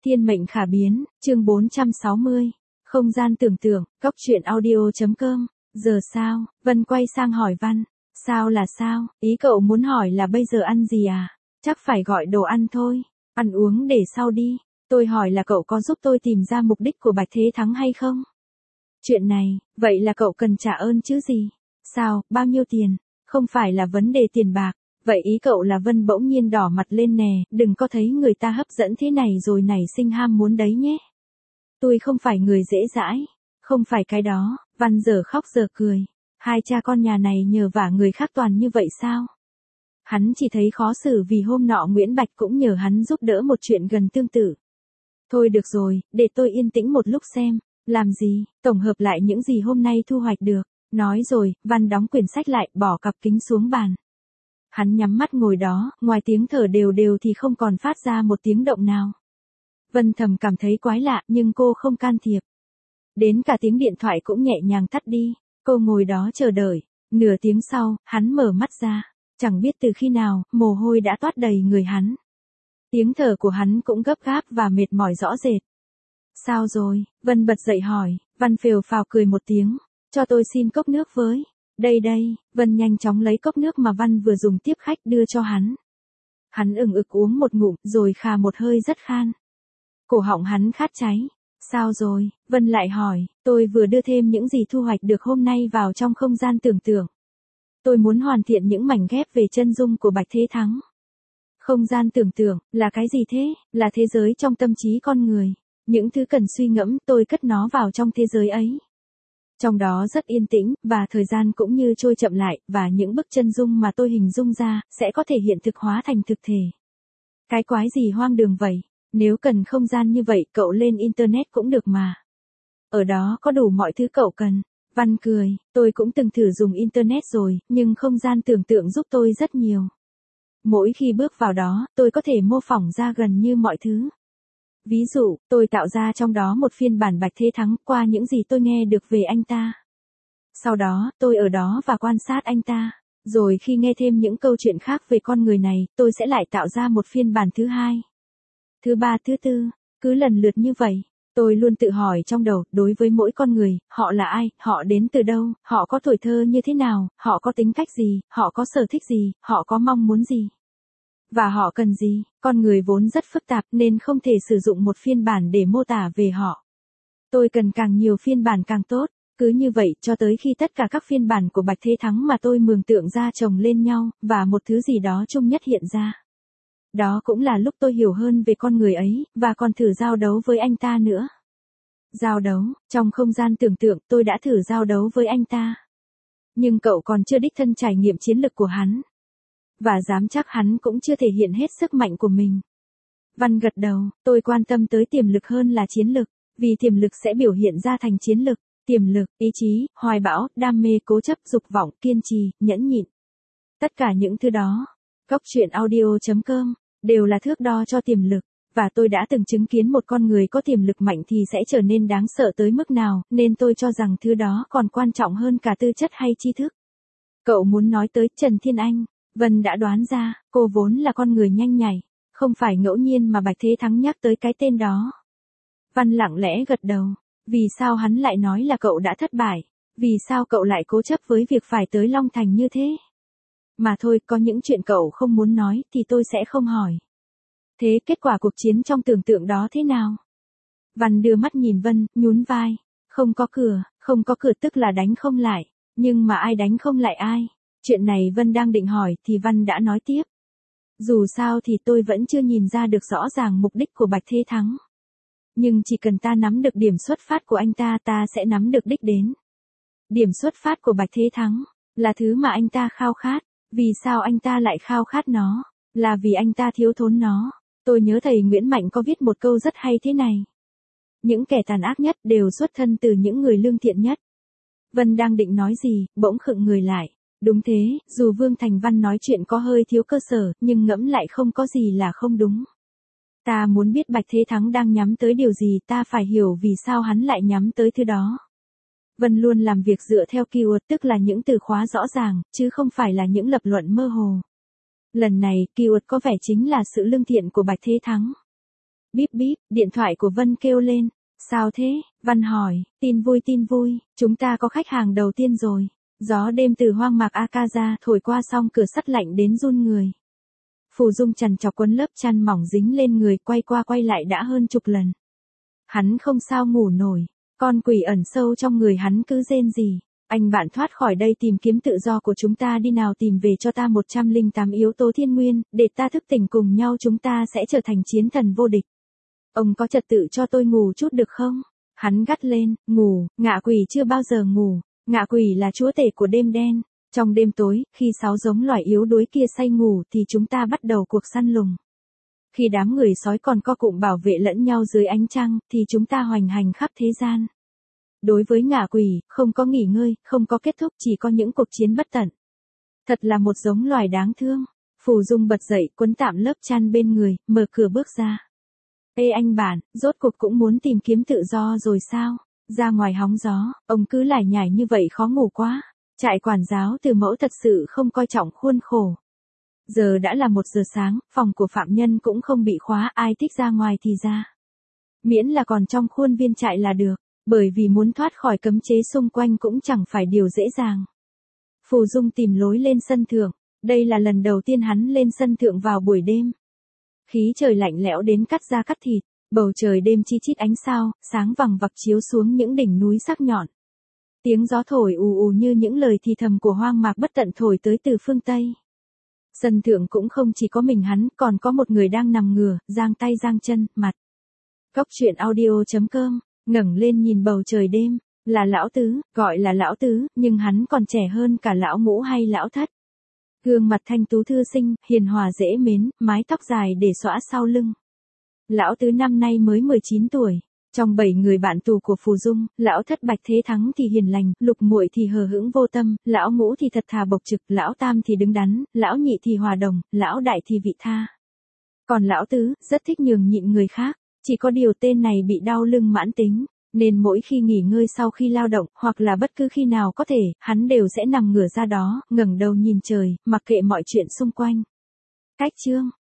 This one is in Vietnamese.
Thiên mệnh khả biến, chương 460. Không gian tưởng tượng, cóc truyện audio.com. Giờ sao? Vân quay sang hỏi Văn. Sao là sao? Ý cậu muốn hỏi là bây giờ ăn gì à? Chắc phải gọi đồ ăn thôi. Ăn uống để sau đi. Tôi hỏi là cậu có giúp tôi tìm ra mục đích của Bạch Thế Thắng hay không? Chuyện này, vậy là cậu cần trả ơn chứ gì? Sao, bao nhiêu tiền? Không phải là vấn đề tiền bạc. Vậy ý cậu là Vân bỗng nhiên đỏ mặt lên nè, đừng có thấy người ta hấp dẫn thế này rồi nảy sinh ham muốn đấy nhé. Tôi không phải người dễ dãi. Không phải cái đó, Văn giờ khóc giờ cười. Hai cha con nhà này nhờ vả người khác toàn như vậy sao? Hắn chỉ thấy khó xử vì hôm nọ Nguyễn Bạch cũng nhờ hắn giúp đỡ một chuyện gần tương tự. Thôi được rồi, để tôi yên tĩnh một lúc xem. Làm gì, tổng hợp lại những gì hôm nay thu hoạch được. Nói rồi, Văn đóng quyển sách lại, bỏ cặp kính xuống bàn. Hắn nhắm mắt ngồi đó, ngoài tiếng thở đều đều thì không còn phát ra một tiếng động nào. Vân thầm cảm thấy quái lạ nhưng cô không can thiệp. Đến cả tiếng điện thoại cũng nhẹ nhàng tắt đi. Cô ngồi đó chờ đợi. Nửa tiếng sau, hắn mở mắt ra. Chẳng biết từ khi nào, mồ hôi đã toát đầy người hắn. Tiếng thở của hắn cũng gấp gáp và mệt mỏi rõ rệt. Sao rồi? Vân bật dậy hỏi. Văn phều phào cười một tiếng. Cho tôi xin cốc nước với. Đây đây, Vân nhanh chóng lấy cốc nước mà Văn vừa dùng tiếp khách đưa cho hắn. Hắn ừng ực uống một ngụm rồi khà một hơi rất khan. Cổ họng hắn khát cháy. Sao rồi? Vân lại hỏi. Tôi vừa đưa thêm những gì thu hoạch được hôm nay vào trong không gian tưởng tượng. Tôi muốn hoàn thiện những mảnh ghép về chân dung của Bạch Thế Thắng. Không gian tưởng tượng, là cái gì thế? Là thế giới trong tâm trí con người. Những thứ cần suy ngẫm, tôi cất nó vào trong thế giới ấy. Trong đó rất yên tĩnh, và thời gian cũng như trôi chậm lại, và những bức chân dung mà tôi hình dung ra, sẽ có thể hiện thực hóa thành thực thể. Cái quái gì hoang đường vậy? Nếu cần không gian như vậy, cậu lên Internet cũng được mà. Ở đó có đủ mọi thứ cậu cần. Văn cười, tôi cũng từng thử dùng Internet rồi, nhưng không gian tưởng tượng giúp tôi rất nhiều. Mỗi khi bước vào đó, tôi có thể mô phỏng ra gần như mọi thứ. Ví dụ, tôi tạo ra trong đó một phiên bản Bạch Thế Thắng qua những gì tôi nghe được về anh ta. Sau đó, tôi ở đó và quan sát anh ta. Rồi khi nghe thêm những câu chuyện khác về con người này, tôi sẽ lại tạo ra một phiên bản thứ hai, thứ ba, thứ tư, cứ lần lượt như vậy. Tôi luôn tự hỏi trong đầu, đối với mỗi con người, họ là ai, họ đến từ đâu, họ có tuổi thơ như thế nào, họ có tính cách gì, họ có sở thích gì, họ có mong muốn gì. Và họ cần gì, con người vốn rất phức tạp nên không thể sử dụng một phiên bản để mô tả về họ. Tôi cần càng nhiều phiên bản càng tốt, cứ như vậy cho tới khi tất cả các phiên bản của Bạch Thế Thắng mà tôi mường tượng ra chồng lên nhau, và một thứ gì đó chung nhất hiện ra. Đó cũng là lúc tôi hiểu hơn về con người ấy, và còn thử giao đấu với anh ta nữa. Giao đấu, trong không gian tưởng tượng tôi đã thử giao đấu với anh ta. Nhưng cậu còn chưa đích thân trải nghiệm chiến lực của hắn. Và dám chắc hắn cũng chưa thể hiện hết sức mạnh của mình. Văn gật đầu, tôi quan tâm tới tiềm lực hơn là chiến lực, vì tiềm lực sẽ biểu hiện ra thành chiến lực. Tiềm lực, ý chí, hoài bão, đam mê, cố chấp, dục vọng, kiên trì, nhẫn nhịn. Tất cả những thứ đó, cóc truyện audio.com, đều là thước đo cho tiềm lực. Và tôi đã từng chứng kiến một con người có tiềm lực mạnh thì sẽ trở nên đáng sợ tới mức nào, nên tôi cho rằng thứ đó còn quan trọng hơn cả tư chất hay tri thức. Cậu muốn nói tới Trần Thiên Anh. Vân đã đoán ra, cô vốn là con người nhanh nhảy. Không phải ngẫu nhiên mà Bạch Thế Thắng nhắc tới cái tên đó. Văn lặng lẽ gật đầu. Vì sao hắn lại nói là cậu đã thất bại? Vì sao cậu lại cố chấp với việc phải tới Long Thành như thế? Mà thôi, có những chuyện cậu không muốn nói thì tôi sẽ không hỏi. Thế kết quả cuộc chiến trong tưởng tượng đó thế nào? Văn đưa mắt nhìn Vân, nhún vai. Không có cửa tức là đánh không lại. Nhưng mà ai đánh không lại ai? Chuyện này Vân đang định hỏi thì Văn đã nói tiếp. Dù sao thì tôi vẫn chưa nhìn ra được rõ ràng mục đích của Bạch Thế Thắng. Nhưng chỉ cần ta nắm được điểm xuất phát của anh ta, ta sẽ nắm được đích đến. Điểm xuất phát của Bạch Thế Thắng là thứ mà anh ta khao khát. Vì sao anh ta lại khao khát nó? Là vì anh ta thiếu thốn nó. Tôi nhớ thầy Nguyễn Mạnh có viết một câu rất hay thế này. Những kẻ tàn ác nhất đều xuất thân từ những người lương thiện nhất. Vân đang định nói gì, bỗng khựng người lại. Đúng thế, dù Vương Thành Văn nói chuyện có hơi thiếu cơ sở, nhưng ngẫm lại không có gì là không đúng. Ta muốn biết Bạch Thế Thắng đang nhắm tới điều gì, ta phải hiểu vì sao hắn lại nhắm tới thứ đó. Vân luôn làm việc dựa theo keyword, tức là những từ khóa rõ ràng, chứ không phải là những lập luận mơ hồ. Lần này, keyword có vẻ chính là sự lương thiện của Bạch Thế Thắng. Bíp bíp, điện thoại của Vân kêu lên. Sao thế? Văn hỏi, tin vui, chúng ta có khách hàng đầu tiên rồi. Gió đêm từ hoang mạc Akaza thổi qua song cửa sắt lạnh đến run người. Phù Dung chằn chọc quấn lớp chăn mỏng dính lên người, quay qua quay lại đã hơn chục lần. Hắn không sao ngủ nổi, con quỷ ẩn sâu trong người hắn cứ rên rỉ. Anh bạn thoát khỏi đây tìm kiếm tự do của chúng ta đi nào, tìm về cho ta 108 yếu tố thiên nguyên, để ta thức tỉnh cùng nhau chúng ta sẽ trở thành chiến thần vô địch. Ông có trật tự cho tôi ngủ chút được không? Hắn gắt lên, ngủ, ngạ quỷ chưa bao giờ ngủ, ngạ quỷ là chúa tể của đêm đen. Trong đêm tối, khi 6 giống loài yếu đuối kia say ngủ thì chúng ta bắt đầu cuộc săn lùng. Khi đám người sói còn co cụm bảo vệ lẫn nhau dưới ánh trăng, thì chúng ta hoành hành khắp thế gian. Đối với ngạ quỷ, không có nghỉ ngơi, không có kết thúc, chỉ có những cuộc chiến bất tận. Thật là một giống loài đáng thương. Phù Dung bật dậy, quấn tạm lớp chăn bên người, mở cửa bước ra. Ê anh bạn, rốt cuộc cũng muốn tìm kiếm tự do rồi sao? Ra ngoài hóng gió, ông cứ lải nhải như vậy khó ngủ quá. Trại quản giáo từ mẫu thật sự không coi trọng khuôn khổ. Giờ đã là 1 giờ sáng, phòng của phạm nhân cũng không bị khóa, ai thích ra ngoài thì ra. Miễn là còn trong khuôn viên trại là được, bởi vì muốn thoát khỏi cấm chế xung quanh cũng chẳng phải điều dễ dàng. Phù Dung tìm lối lên sân thượng, đây là lần đầu tiên hắn lên sân thượng vào buổi đêm. Khí trời lạnh lẽo đến cắt da cắt thịt, bầu trời đêm chi chít ánh sao, sáng vằng vặc chiếu xuống những đỉnh núi sắc nhọn. Tiếng gió thổi ù ù như những lời thì thầm của hoang mạc bất tận thổi tới từ phương Tây. Sân thượng cũng không chỉ có mình hắn, còn có một người đang nằm ngửa, giang tay giang chân, mặt. Góc truyện audio.com, ngẩng lên nhìn bầu trời đêm, là lão tứ, gọi là lão tứ, nhưng hắn còn trẻ hơn cả lão ngũ hay lão thất. Gương mặt thanh tú thư sinh, hiền hòa dễ mến, mái tóc dài để xõa sau lưng. Lão tứ năm nay mới 19 tuổi. Trong 7 người bạn tù của Phù Dung, lão thất Bạch Thế Thắng thì hiền lành, lục muội thì hờ hững vô tâm, lão ngũ thì thật thà bộc trực, lão tam thì đứng đắn, lão nhị thì hòa đồng, lão đại thì vị tha. Còn lão tứ, rất thích nhường nhịn người khác, chỉ có điều tên này bị đau lưng mãn tính, nên mỗi khi nghỉ ngơi sau khi lao động, hoặc là bất cứ khi nào có thể, hắn đều sẽ nằm ngửa ra đó, ngẩng đầu nhìn trời, mặc kệ mọi chuyện xung quanh. Cách chương